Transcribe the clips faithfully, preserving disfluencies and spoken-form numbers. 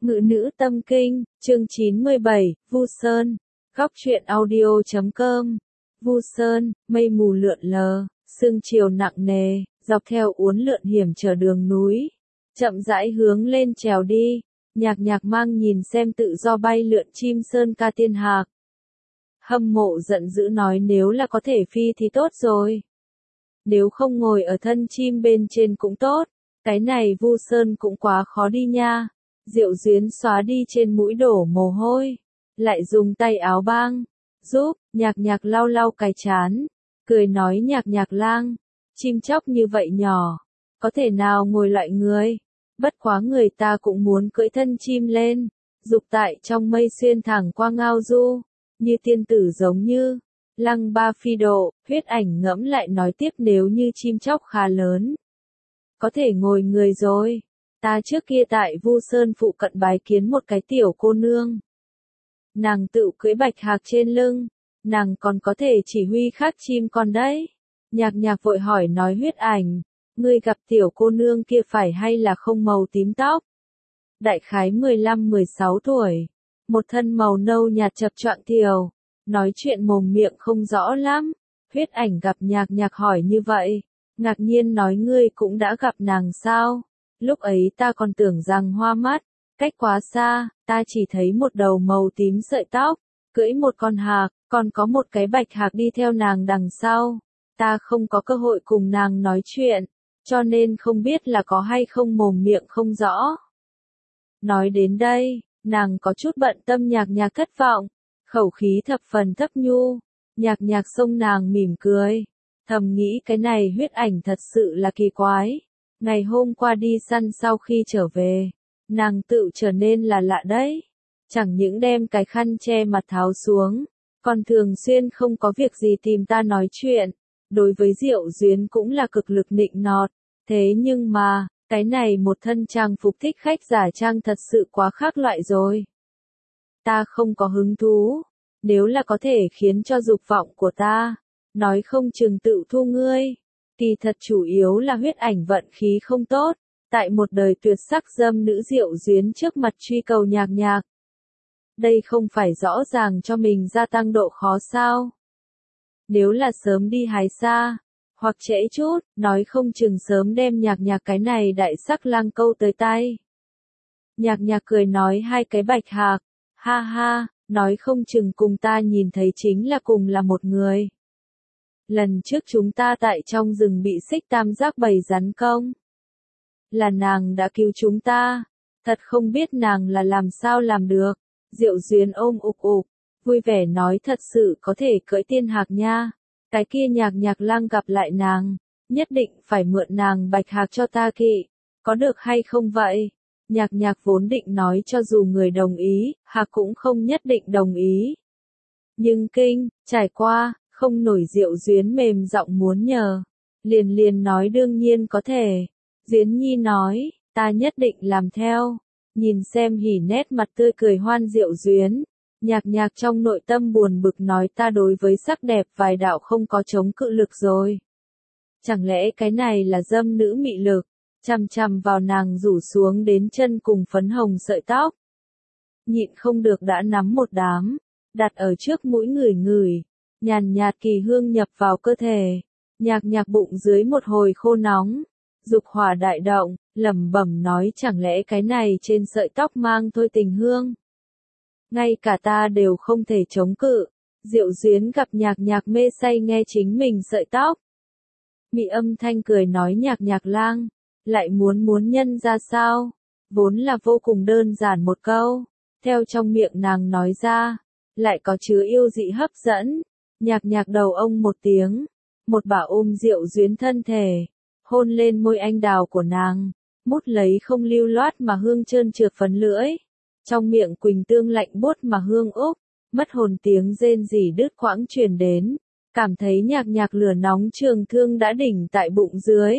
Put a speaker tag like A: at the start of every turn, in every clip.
A: Ngự nữ tâm kinh, chương chín mươi bảy, Vu Sơn, góc truyện audio chấm com. Vu Sơn, mây mù lượn lờ, sương chiều nặng nề, dọc theo uốn lượn hiểm trở đường núi, chậm rãi hướng lên trèo đi. Nhạc Nhạc mang nhìn xem tự do bay lượn chim sơn ca tiên hạc. Hâm mộ giận dữ nói nếu là có thể phi thì tốt rồi. Nếu không ngồi ở thân chim bên trên cũng tốt, cái này Vu Sơn cũng quá khó đi nha. Diệu Duyến xóa đi trên mũi đổ mồ hôi, lại dùng tay áo băng giúp. Nhạc Nhạc lau lau cái chán, cười nói Nhạc Nhạc lang, chim chóc như vậy nhỏ, có thể nào ngồi loại người, bất quá người ta cũng muốn cưỡi thân chim lên, dục tại trong mây xuyên thẳng qua ngao du, như tiên tử giống như. Lăng Ba phi độ, Huyết Ảnh ngẫm lại nói tiếp nếu như chim chóc khá lớn, có thể ngồi người rồi. Ta trước kia tại Vu Sơn phụ cận bái kiến một cái tiểu cô nương. Nàng tự cưỡi bạch hạc trên lưng, nàng còn có thể chỉ huy khác chim con đấy. Nhạc Nhạc vội hỏi nói Huyết Ảnh, ngươi gặp tiểu cô nương kia phải hay là không màu tím tóc? Đại khái mười lăm mười sáu tuổi, một thân màu nâu nhạt chập choạng thiều, nói chuyện mồm miệng không rõ lắm. Huyết Ảnh gặp Nhạc Nhạc hỏi như vậy, ngạc nhiên nói ngươi cũng đã gặp nàng sao? Lúc ấy ta còn tưởng rằng hoa mắt, cách quá xa, ta chỉ thấy một đầu màu tím sợi tóc, cưỡi một con hạc, còn có một cái bạch hạc đi theo nàng đằng sau. Ta không có cơ hội cùng nàng nói chuyện, cho nên không biết là có hay không mồm miệng không rõ. Nói đến đây, nàng có chút bận tâm. Nhạc Nhạc thất vọng, khẩu khí thập phần thấp nhu. Nhạc Nhạc xông nàng mỉm cười, thầm nghĩ cái này Huyết Ảnh thật sự là kỳ quái. Ngày hôm qua đi săn sau khi trở về, nàng tự trở nên là lạ đấy. Chẳng những đem cái khăn che mặt tháo xuống, còn thường xuyên không có việc gì tìm ta nói chuyện. Đối với Diệu Duyến cũng là cực lực nịnh nọt. Thế nhưng mà, cái này một thân trang phục thích khách giả trang thật sự quá khác loại rồi. Ta không có hứng thú. Nếu là có thể khiến cho dục vọng của ta, nói không chừng tự thu ngươi. Kỳ thật chủ yếu là Huyết Ảnh vận khí không tốt, tại một đời tuyệt sắc dâm nữ Diệu Duyến trước mặt truy cầu Nhạc Nhạc. Đây không phải rõ ràng cho mình gia tăng độ khó sao? Nếu là sớm đi hái xa, hoặc trễ chút, nói không chừng sớm đem Nhạc Nhạc cái này đại sắc lang câu tới tay. Nhạc Nhạc cười nói hai cái bạch hạc, ha ha, nói không chừng cùng ta nhìn thấy chính là cùng là một người. Lần trước chúng ta tại trong rừng bị xích tam giác bầy rắn công. Là nàng đã cứu chúng ta. Thật không biết nàng là làm sao làm được. Diệu Duyến ôm ục ục, vui vẻ nói thật sự có thể cưỡi tiên hạc nha. Cái kia Nhạc Nhạc lang gặp lại nàng, nhất định phải mượn nàng bạch hạc cho ta kỵ. Có được hay không vậy? Nhạc Nhạc vốn định nói cho dù người đồng ý, hạc cũng không nhất định đồng ý. Nhưng kinh, trải qua, không nổi. Diệu Duyến mềm giọng muốn nhờ, liền liền nói đương nhiên có thể. Duyến Nhi nói, ta nhất định làm theo. Nhìn xem hỉ nét mặt tươi cười hoan Diệu Duyến, Nhạc Nhạc trong nội tâm buồn bực nói ta đối với sắc đẹp vài đạo không có chống cự lực rồi. Chẳng lẽ cái này là dâm nữ mị lực? Chằm chằm vào nàng rủ xuống đến chân cùng phấn hồng sợi tóc. Nhịn không được đã nắm một đám, đặt ở trước mũi ngửi ngửi. Nhàn nhạt kỳ hương nhập vào cơ thể. Nhạc Nhạc bụng dưới một hồi khô nóng, dục hỏa đại động, lẩm bẩm nói chẳng lẽ cái này trên sợi tóc mang thôi tình hương. Ngay cả ta đều không thể chống cự. Diệu Duyến gặp Nhạc Nhạc mê say nghe chính mình sợi tóc. Mị âm thanh cười nói Nhạc Nhạc lang, lại muốn muốn nhân ra sao? Vốn là vô cùng đơn giản một câu, theo trong miệng nàng nói ra, lại có chứa yêu dị hấp dẫn. Nhạc Nhạc đầu ông một tiếng, một bà ôm Diệu Duyến thân thể, hôn lên môi anh đào của nàng, mút lấy không lưu loát mà hương trơn trượt phấn lưỡi. Trong miệng quỳnh tương lạnh buốt mà hương úc, mất hồn tiếng rên rỉ đứt quãng truyền đến, cảm thấy Nhạc Nhạc lửa nóng trường thương đã đỉnh tại bụng dưới.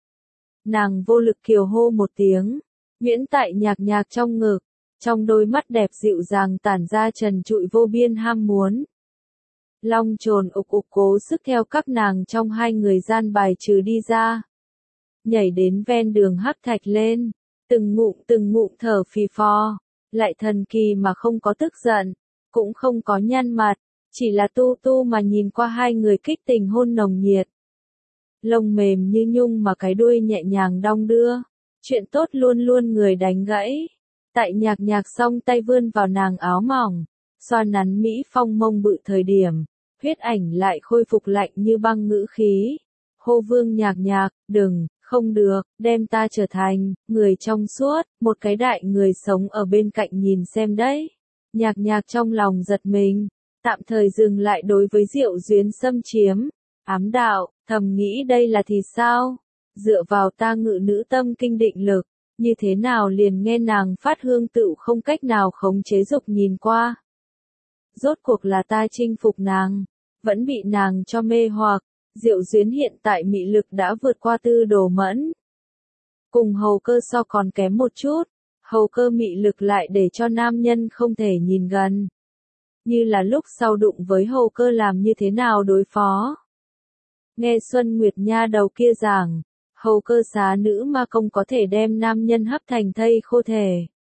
A: Nàng vô lực kiều hô một tiếng, nhuyễn tại Nhạc Nhạc trong ngực, trong đôi mắt đẹp dịu dàng tản ra trần trụi vô biên ham muốn. Long trồn ục ục cố sức theo các nàng trong hai người gian bài trừ đi ra. Nhảy đến ven đường hắc thạch lên, từng ngụm từng ngụm thở phì phò, lại thần kỳ mà không có tức giận, cũng không có nhăn mặt, chỉ là tu tu mà nhìn qua hai người kích tình hôn nồng nhiệt. Lông mềm như nhung mà cái đuôi nhẹ nhàng đong đưa, chuyện tốt luôn luôn người đánh gãy. Tại nhạc nhạc xong tay vươn vào nàng áo mỏng, xoa nắn mỹ phong mông bự thời điểm, huyết ảnh lại khôi phục lạnh như băng ngữ khí. Hô Vương Nhạc Nhạc, đừng, không được, đem ta trở thành người trong suốt, một cái đại người sống ở bên cạnh nhìn xem đấy. Nhạc Nhạc trong lòng giật mình, tạm thời dừng lại đối với Diệu Duyến xâm chiếm, ám đạo, thầm nghĩ đây là thì sao? Dựa vào ta ngự nữ tâm kinh định lực, như thế nào liền nghe nàng phát hương tựu không cách nào khống chế dục nhìn qua. Rốt cuộc là ta chinh phục nàng, vẫn bị nàng cho mê hoặc. Diệu Duyến hiện tại mị lực đã vượt qua Tư Đồ Mẫn. Cùng hầu cơ so còn kém một chút, hầu cơ mị lực lại để cho nam nhân không thể nhìn gần. Như là lúc sau đụng với hầu cơ làm như thế nào đối phó. Nghe Xuân Nguyệt Nha đầu kia giảng, hầu cơ xá nữ ma công có thể đem nam nhân hấp thành thây khô thể.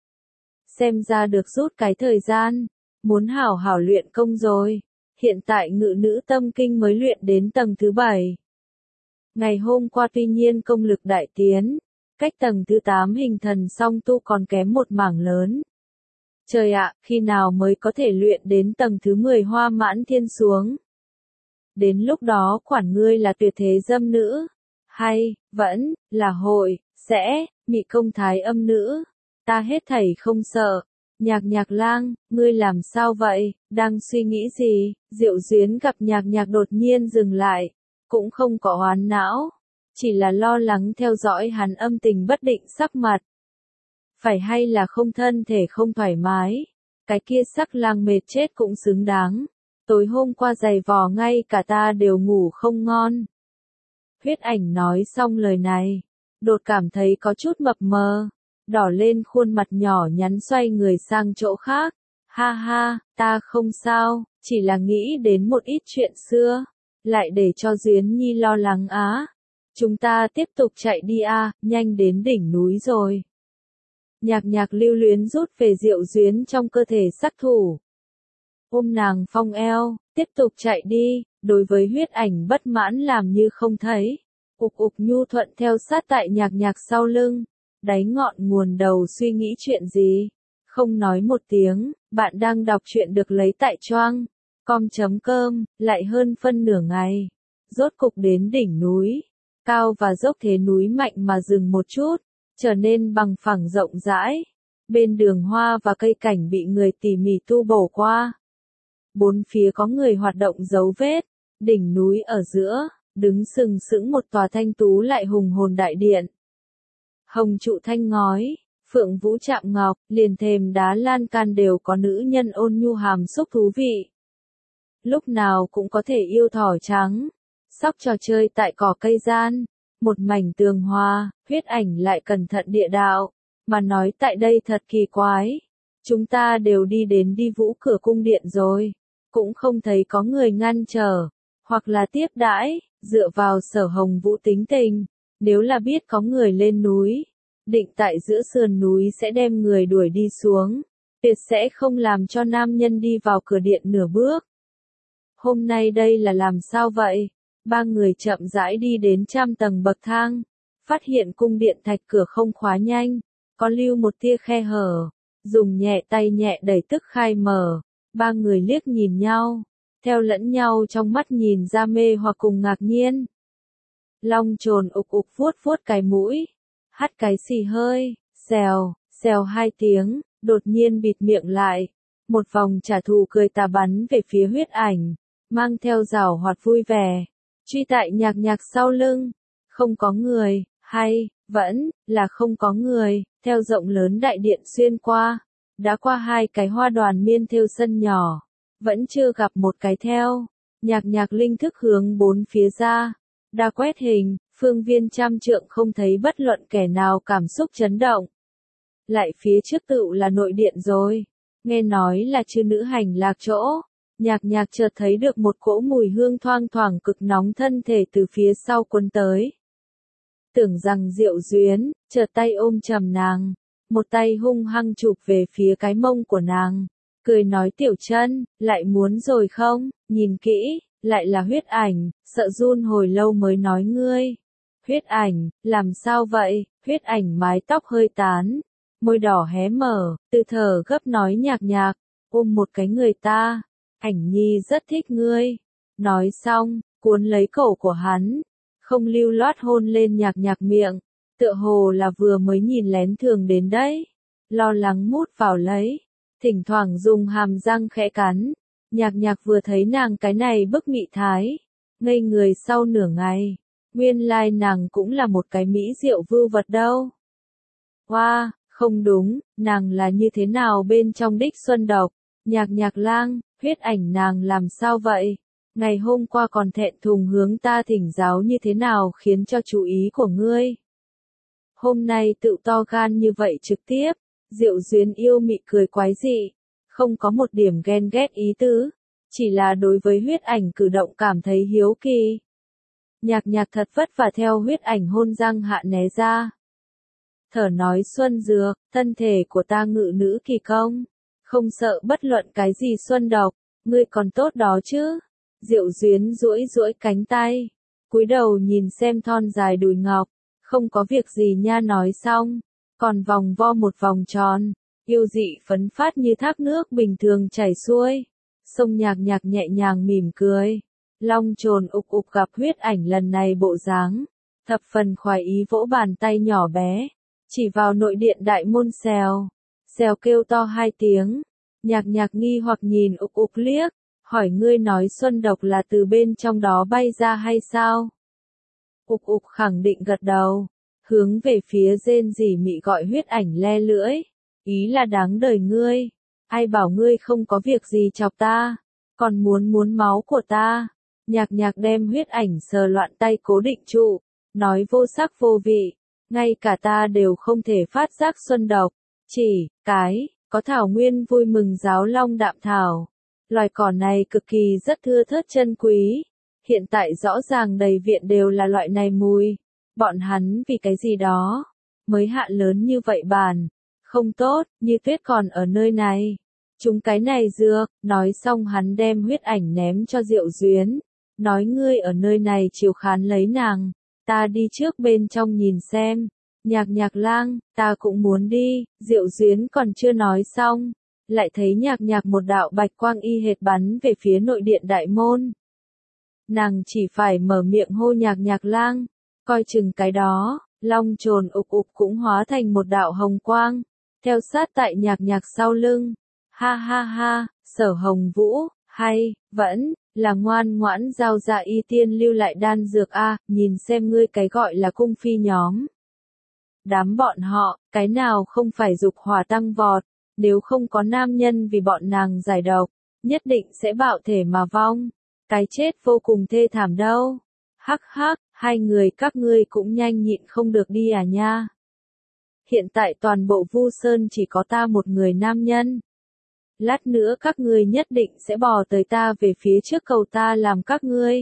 A: Xem ra được rút cái thời gian, muốn hảo hảo luyện công rồi. Hiện tại ngự nữ tâm kinh mới luyện đến tầng thứ bảy. Ngày hôm qua tuy nhiên công lực đại tiến, cách tầng thứ tám hình thần song tu còn kém một mảng lớn. Trời ạ, khi nào mới có thể luyện đến tầng thứ mười hoa mãn thiên xuống? Đến lúc đó quản ngươi là tuyệt thế dâm nữ, hay, vẫn, là hội, sẽ, mị công thái âm nữ. Ta hết thảy không sợ. Nhạc Nhạc lang, ngươi làm sao vậy, đang suy nghĩ gì? Diệu Duyến gặp Nhạc Nhạc đột nhiên dừng lại, cũng không có oán não, chỉ là lo lắng theo dõi hắn âm tình bất định sắc mặt. Phải hay là không thân thể không thoải mái, cái kia sắc lang mệt chết cũng xứng đáng, tối hôm qua giày vò ngay cả ta đều ngủ không ngon. Huyết ảnh nói xong lời này, đột cảm thấy có chút mập mờ. Đỏ lên khuôn mặt nhỏ nhắn xoay người sang chỗ khác. Ha ha, ta không sao, chỉ là nghĩ đến một ít chuyện xưa. Lại để cho Duyến Nhi lo lắng á. Chúng ta tiếp tục chạy đi a, nhanh đến đỉnh núi rồi. Nhạc Nhạc lưu luyến rút về Diệu Duyến trong cơ thể sắc thủ. Ôm nàng phong eo, tiếp tục chạy đi, đối với huyết ảnh bất mãn làm như không thấy. Ục ục nhu thuận theo sát tại Nhạc Nhạc sau lưng. Đáy ngọn nguồn đầu suy nghĩ chuyện gì? Không nói một tiếng, bạn đang đọc truyện được lấy tại choang. com chấm cơm, lại hơn phân nửa ngày. Rốt cục đến đỉnh núi. Cao và dốc thế núi mạnh mà dừng một chút, trở nên bằng phẳng rộng rãi. Bên đường hoa và cây cảnh bị người tỉ mỉ tu bổ qua. Bốn phía có người hoạt động dấu vết. Đỉnh núi ở giữa, đứng sừng sững một tòa thanh tú lại hùng hồn đại điện. Hồng trụ thanh ngói, phượng vũ chạm ngọc, liền thềm đá lan can đều có nữ nhân ôn nhu hàm xúc thú vị. Lúc nào cũng có thể yêu thỏ trắng, sóc trò chơi tại cỏ cây gian, một mảnh tường hoa, huyết ảnh lại cẩn thận địa đạo, mà nói tại đây thật kỳ quái. Chúng ta đều đi đến đi vũ cửa cung điện rồi, cũng không thấy có người ngăn trở, hoặc là tiếp đãi, dựa vào Sở Hồng Vũ tính tình. Nếu là biết có người lên núi, định tại giữa sườn núi sẽ đem người đuổi đi xuống, tuyệt sẽ không làm cho nam nhân đi vào cửa điện nửa bước. Hôm nay đây là làm sao vậy? Ba người chậm rãi đi đến trăm tầng bậc thang, phát hiện cung điện thạch cửa không khóa nhanh, có lưu một tia khe hở, dùng nhẹ tay nhẹ đẩy tức khai mở. Ba người liếc nhìn nhau, theo lẫn nhau trong mắt nhìn ra mê hoặc cùng ngạc nhiên. Long trồn ục ục vuốt vuốt cái mũi, hắt cái xì hơi, xèo, xèo hai tiếng, đột nhiên bịt miệng lại. Một vòng trả thù cười tà bắn về phía huyết ảnh, mang theo rào hoạt vui vẻ, truy tại Nhạc Nhạc sau lưng. Không có người, hay, vẫn, là không có người, theo rộng lớn đại điện xuyên qua, đã qua hai cái hoa đoàn miên thêu sân nhỏ, vẫn chưa gặp một cái theo. Nhạc Nhạc linh thức hướng bốn phía ra. Đa quét hình, phương viên trăm trượng không thấy bất luận kẻ nào cảm xúc chấn động. Lại phía trước tựu là nội điện rồi. Nghe nói là chư nữ hành lạc chỗ. Nhạc Nhạc chợt thấy được một cỗ mùi hương thoang thoảng cực nóng thân thể từ phía sau cuốn tới. Tưởng rằng Diệu Duyến, chợt tay ôm chầm nàng. một tay hung hăng chụp về phía cái mông của nàng, cười nói Tiểu Chân, lại muốn rồi không, nhìn kỹ, lại là Huyết Ảnh, sợ run hồi lâu mới nói ngươi. Huyết Ảnh, làm sao vậy? Huyết Ảnh mái tóc hơi tán, môi đỏ hé mở, từ thở gấp nói nhạc nhạc, ôm một cái người ta, Ảnh nhi rất thích ngươi. Nói xong, cuốn lấy cổ của hắn, không lưu loát hôn lên nhạc nhạc miệng, tựa hồ là vừa mới nhìn lén thường đến đấy, lo lắng mút vào lấy, thỉnh thoảng dùng hàm răng khẽ cắn. Nhạc nhạc vừa thấy nàng cái này bức mị thái, ngây người sau nửa ngày, nguyên lai nàng cũng là một cái mỹ diệu vưu vật đâu. Hoa, wow, không đúng, nàng là như thế nào bên trong đích xuân độc, nhạc nhạc lang, Huyết Ảnh nàng làm sao vậy? Ngày hôm qua còn thẹn thùng hướng ta thỉnh giáo như thế nào khiến cho chú ý của ngươi. Hôm nay tự to gan như vậy trực tiếp, Diệu Duyên yêu mị cười quái dị, không có một điểm ghen ghét ý tứ, chỉ là đối với Huyết Ảnh cử động cảm thấy hiếu kỳ. Nhạc nhạc thật vất vả theo Huyết Ảnh hôn răng hạ né ra. Thở nói Xuân Dược, thân thể của ta ngự nữ kỳ công, không sợ bất luận cái gì xuân độc, ngươi còn tốt đó chứ. Diệu Duyên duỗi duỗi cánh tay, cúi đầu nhìn xem thon dài đùi ngọc, không có việc gì nha nói xong, còn vòng vo một vòng tròn, yêu dị phấn phát như thác nước bình thường chảy xuôi. Sông nhạc nhạc nhẹ nhàng mỉm cười, long trồn ục ục gặp Huyết Ảnh lần này bộ dáng, thập phần khoái ý vỗ bàn tay nhỏ bé, chỉ vào nội điện đại môn xèo, xèo kêu to hai tiếng, nhạc nhạc nghi hoặc nhìn ục ục liếc, hỏi ngươi nói xuân độc là từ bên trong đó bay ra hay sao? Ục ục khẳng định gật đầu, hướng về phía rên rỉ mị gọi Huyết Ảnh le lưỡi, ý là đáng đời ngươi, ai bảo ngươi không có việc gì chọc ta, còn muốn muốn máu của ta. Nhạc nhạc đem Huyết Ảnh sờ loạn tay cố định trụ, nói vô sắc vô vị, ngay cả ta đều không thể phát giác xuân độc, chỉ, cái, có thảo nguyên vui mừng giáo long đạm thảo. Loài cỏ này cực kỳ rất thưa thớt chân quý, hiện tại rõ ràng đầy viện đều là loại này mùi, bọn hắn vì cái gì đó, mới hạ lớn như vậy bàn, không tốt, như tuyết còn ở nơi này, chúng cái này dược, nói xong hắn đem Huyết Ảnh ném cho Diệu Duyên, nói ngươi ở nơi này chiều khán lấy nàng, ta đi trước bên trong nhìn xem, nhạc nhạc lang, ta cũng muốn đi, Diệu Duyên còn chưa nói xong. Lại thấy nhạc nhạc một đạo bạch quang y hệt bắn về phía nội điện đại môn. Nàng chỉ phải mở miệng hô nhạc nhạc lang, coi chừng cái đó, long trồn ục ục cũng hóa thành một đạo hồng quang, theo sát tại nhạc nhạc sau lưng. Ha ha ha, Sở Hồng Vũ, hay, vẫn, là ngoan ngoãn giao ra y tiên lưu lại đan dược a, nhìn xem ngươi cái gọi là cung phi nhóm. Đám bọn họ, cái nào không phải dục hỏa tăng vọt. Nếu không có nam nhân vì bọn nàng giải độc, nhất định sẽ bạo thể mà vong. Cái chết vô cùng thê thảm đâu. Hắc hắc, hai người các ngươi cũng nhanh nhịn không được đi à nha. Hiện tại toàn bộ Vu Sơn chỉ có ta một người nam nhân. Lát nữa các ngươi nhất định sẽ bò tới ta về phía trước cầu ta làm các ngươi.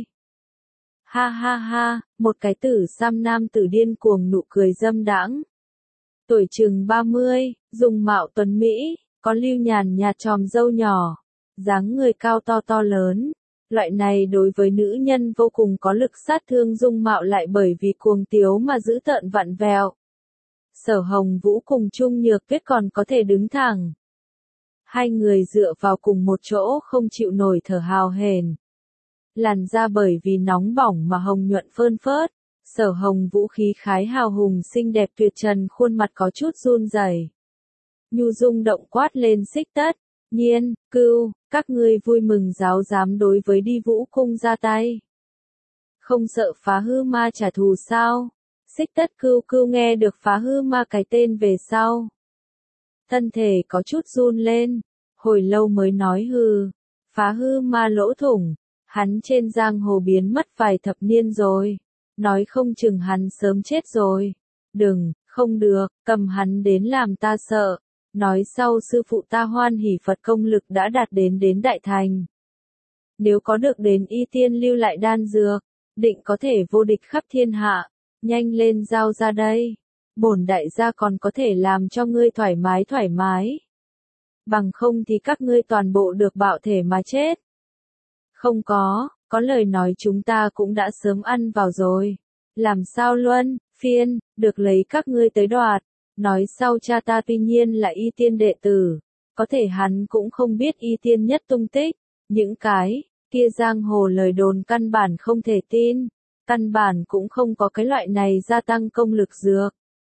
A: Ha ha ha, một cái tử sam nam tử điên cuồng nụ cười dâm đãng. Tuổi chừng ba mươi, dùng mạo tuấn Mỹ, có lưu nhàn nhạt tròm râu nhỏ, dáng người cao to to lớn. Loại này đối với nữ nhân vô cùng có lực sát thương dung mạo lại bởi vì cuồng tiếu mà giữ tợn vặn vẹo. Sở Hồng Vũ cùng Trung Nhược Tuyết còn có thể đứng thẳng. Hai người dựa vào cùng một chỗ không chịu nổi thở hào hển. Làn da bởi vì nóng bỏng mà hồng nhuận phơn phớt. Sở Hồng Vũ khí khái hào hùng xinh đẹp tuyệt trần, khuôn mặt có chút run rẩy. Nhu Dung động quát lên Xích Tất, Nhiên, Cưu, các ngươi vui mừng giáo dám đối với đi Vũ cung ra tay. Không sợ phá hư ma trả thù sao? Xích Tất Cưu Cưu nghe được phá hư ma cái tên về sau. Thân thể có chút run lên, hồi lâu mới nói hừ, phá hư ma lỗ thủng, hắn trên giang hồ biến mất vài thập niên rồi. Nói không chừng hắn sớm chết rồi. Đừng, không được, cầm hắn đến làm ta sợ. Nói sau sư phụ ta hoan hỉ Phật công lực đã đạt đến đến đại thành. Nếu có được đến y tiên lưu lại đan dược, định có thể vô địch khắp thiên hạ. Nhanh lên giao ra đây. bổn đại gia còn có thể làm cho ngươi thoải mái thoải mái. Bằng không thì các ngươi toàn bộ được bạo thể mà chết. Không có, có lời nói chúng ta cũng đã sớm ăn vào rồi. Làm sao luân, phiên, được lấy các ngươi tới đoạt. Nói sau cha ta tuy nhiên là y tiên đệ tử, có thể hắn cũng không biết y tiên nhất tung tích. Những cái kia giang hồ lời đồn căn bản không thể tin, căn bản cũng không có cái loại này gia tăng công lực dược.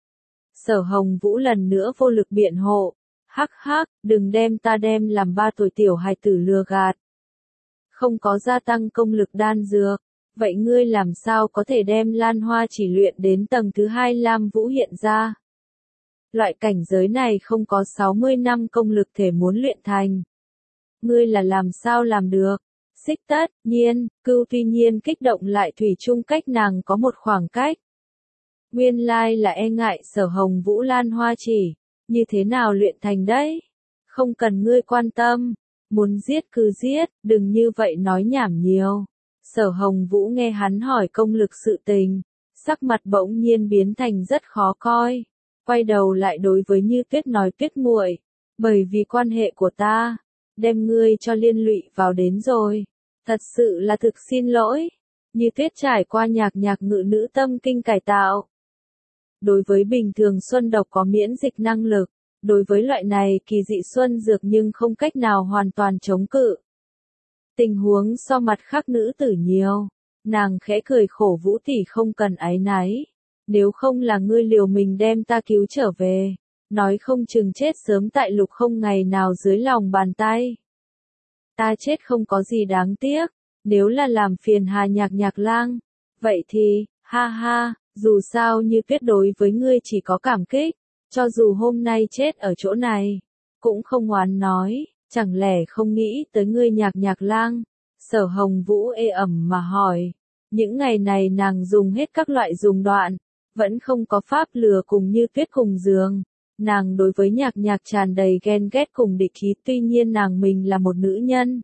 A: Sở Hồng Vũ lần nữa vô lực biện hộ, hắc hắc, đừng đem ta đem làm ba tuổi tiểu hài tử lừa gạt. Không có gia tăng công lực đan dược, vậy ngươi làm sao có thể đem Lan Hoa chỉ luyện đến tầng thứ hai Lam Vũ hiện ra? Loại cảnh giới này không có sáu mươi năm công lực thể muốn luyện thành. Ngươi là làm sao làm được? Xích Tất Nhiên, Cưu tuy nhiên kích động lại thủy chung cách nàng có một khoảng cách. Nguyên lai là e ngại Sở Hồng Vũ Lan Hoa chỉ, như thế nào luyện thành đấy? Không cần ngươi quan tâm, muốn giết cứ giết, đừng như vậy nói nhảm nhiều. Sở Hồng Vũ nghe hắn hỏi công lực sự tình, sắc mặt bỗng nhiên biến thành rất khó coi, quay đầu lại đối với Như Tuyết nói Tuyết muội, bởi vì quan hệ của ta, đem ngươi cho liên lụy vào đến rồi, thật sự là thực xin lỗi. Như Tuyết trải qua nhạc nhạc ngự nữ tâm kinh cải tạo. Đối với bình thường xuân độc có miễn dịch năng lực, đối với loại này kỳ dị xuân dược nhưng không cách nào hoàn toàn chống cự. Tình huống so mặt khác nữ tử nhiều, nàng khẽ cười khổ Vũ tỷ không cần áy náy, nếu không là ngươi liều mình đem ta cứu trở về, nói không chừng chết sớm tại lục không ngày nào dưới lòng bàn tay. Ta chết không có gì đáng tiếc, nếu là làm phiền Hà Nhạc Nhạc Lang, vậy thì, ha ha, dù sao Như Tuyết đối với ngươi chỉ có cảm kích, cho dù hôm nay chết ở chỗ này, cũng không oán nói, chẳng lẽ không nghĩ tới ngươi Nhạc Nhạc Lang? Sở Hồng Vũ ê ẩm mà hỏi, những ngày này nàng dùng hết các loại dùng đoạn, vẫn không có pháp lừa cùng Như Tuyết cùng giường. Nàng đối với Nhạc Nhạc tràn đầy ghen ghét cùng địch ý, tuy nhiên nàng mình là một nữ nhân.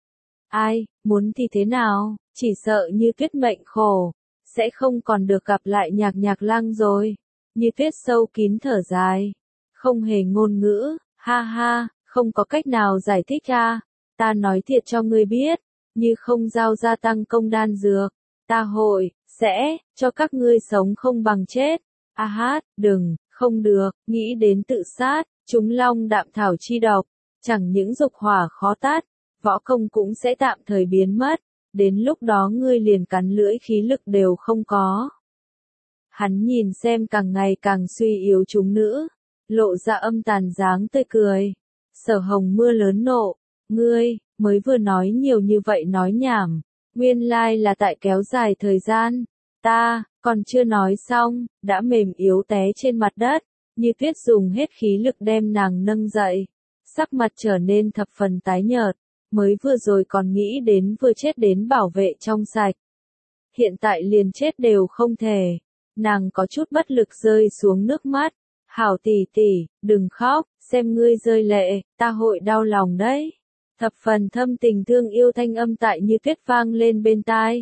A: Ai, muốn thì thế nào, chỉ sợ Như Tuyết mệnh khổ, sẽ không còn được gặp lại Nhạc Nhạc Lang rồi. Như Tuyết sâu kín thở dài, không hề ngôn ngữ, ha ha, không có cách nào giải thích ra, ta nói thiệt cho ngươi biết, như không giao gia tăng công đan dược, ta hội, sẽ, cho các ngươi sống không bằng chết. A hát, đừng, không được, nghĩ đến tự sát, chúng long đạm thảo chi độc, chẳng những dục hỏa khó tát, võ công cũng sẽ tạm thời biến mất, đến lúc đó ngươi liền cắn lưỡi khí lực đều không có. Hắn nhìn xem càng ngày càng suy yếu chúng nữ, lộ ra âm tàn dáng tươi cười. Sở Hồng mưa lớn nộ, ngươi, mới vừa nói nhiều như vậy nói nhảm, nguyên lai là tại kéo dài thời gian, ta, còn chưa nói xong, đã mềm yếu té trên mặt đất, Như Tuyết dùng hết khí lực đem nàng nâng dậy, sắc mặt trở nên thập phần tái nhợt, mới vừa rồi còn nghĩ đến vừa chết đến bảo vệ trong sạch. Hiện tại liền chết đều không thể, nàng có chút bất lực rơi xuống nước mắt, hảo tỷ tỷ, đừng khóc, xem ngươi rơi lệ, ta hội đau lòng đấy. Thập phần thâm tình thương yêu thanh âm tại Như Tuyết vang lên bên tai.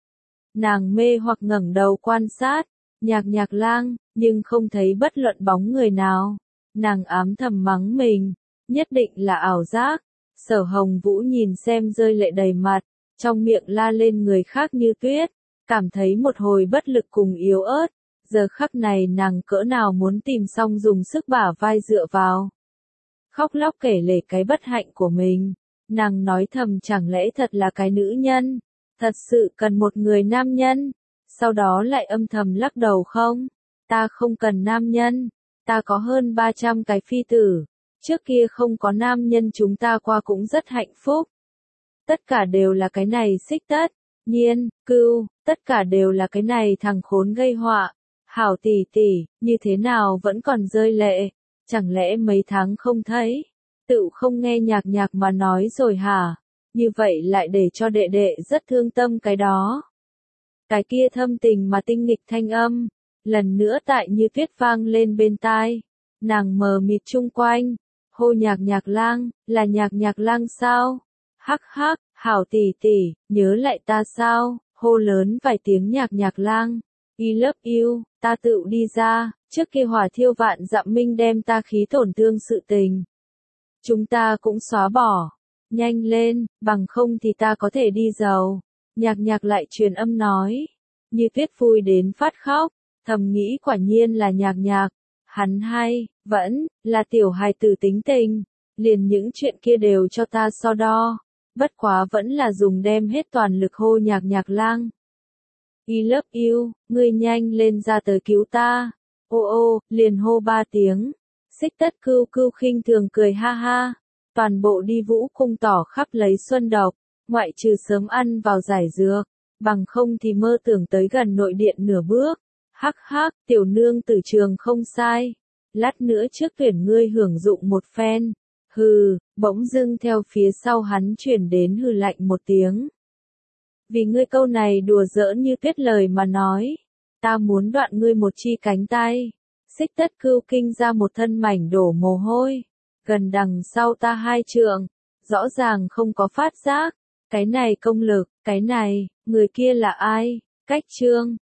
A: Nàng mê hoặc ngẩng đầu quan sát, Nhạc Nhạc Lang, nhưng không thấy bất luận bóng người nào. Nàng ám thầm mắng mình, nhất định là ảo giác. Sở Hồng Vũ nhìn xem rơi lệ đầy mặt, trong miệng la lên người khác Như Tuyết, cảm thấy một hồi bất lực cùng yếu ớt. Giờ khắc này nàng cỡ nào muốn tìm xong dùng sức bả vai dựa vào. Khóc lóc kể lể cái bất hạnh của mình. Nàng nói thầm chẳng lẽ thật là cái nữ nhân, thật sự cần một người nam nhân, sau đó lại âm thầm lắc đầu không, ta không cần nam nhân, ta có hơn ba trăm cái phi tử, trước kia không có nam nhân chúng ta qua cũng rất hạnh phúc. Tất cả đều là cái này Xích Tất Nhiên, Cưu, tất cả đều là cái này thằng khốn gây họa. Hảo tỷ tỷ, như thế nào vẫn còn rơi lệ, chẳng lẽ mấy tháng không thấy, tự không nghe Nhạc Nhạc mà nói rồi hả, như vậy lại để cho đệ đệ rất thương tâm cái đó. Cái kia thâm tình mà tinh nghịch thanh âm, lần nữa tại Như Tuyết vang lên bên tai, nàng mờ mịt chung quanh, hô Nhạc Nhạc Lang, là Nhạc Nhạc Lang sao? Hắc hắc, hảo tỷ tỷ, nhớ lại ta sao? Hô lớn vài tiếng Nhạc Nhạc Lang. I love you, ta tự đi ra, trước kia hỏa thiêu vạn dặm minh đem ta khí tổn thương sự tình. Chúng ta cũng xóa bỏ. Nhanh lên, bằng không thì ta có thể đi giàu. Nhạc nhạc lại truyền âm nói. Như tuyết vui đến phát khóc, thầm nghĩ quả nhiên là nhạc nhạc. Hắn hay, vẫn, là tiểu hài tử tính tình. Liền những chuyện kia đều cho ta so đo. Bất quá vẫn là dùng đem hết toàn lực hô nhạc nhạc lang. I love you, ngươi nhanh lên ra tới cứu ta. Ô ô, liền hô ba tiếng. Xích tất cưu cưu khinh thường cười ha ha. Toàn bộ đi vũ cung tỏ khắp lấy xuân độc, ngoại trừ sớm ăn vào giải dược, bằng không thì mơ tưởng tới gần nội điện nửa bước. Hắc hắc, tiểu nương tử trường không sai. Lát nữa trước tuyển ngươi hưởng dụng một phen. Hừ, bỗng dưng theo phía sau hắn chuyển đến hừ lạnh một tiếng. Vì ngươi câu này đùa giỡn như tuyết lời mà nói. Ta muốn đoạn ngươi một chi cánh tay. Xích tất cưu kinh ra một thân mảnh đổ mồ hôi. Gần đằng sau ta hai trượng. Rõ ràng không có phát giác. Cái này công lực, cái này, người kia là ai? Cách trương.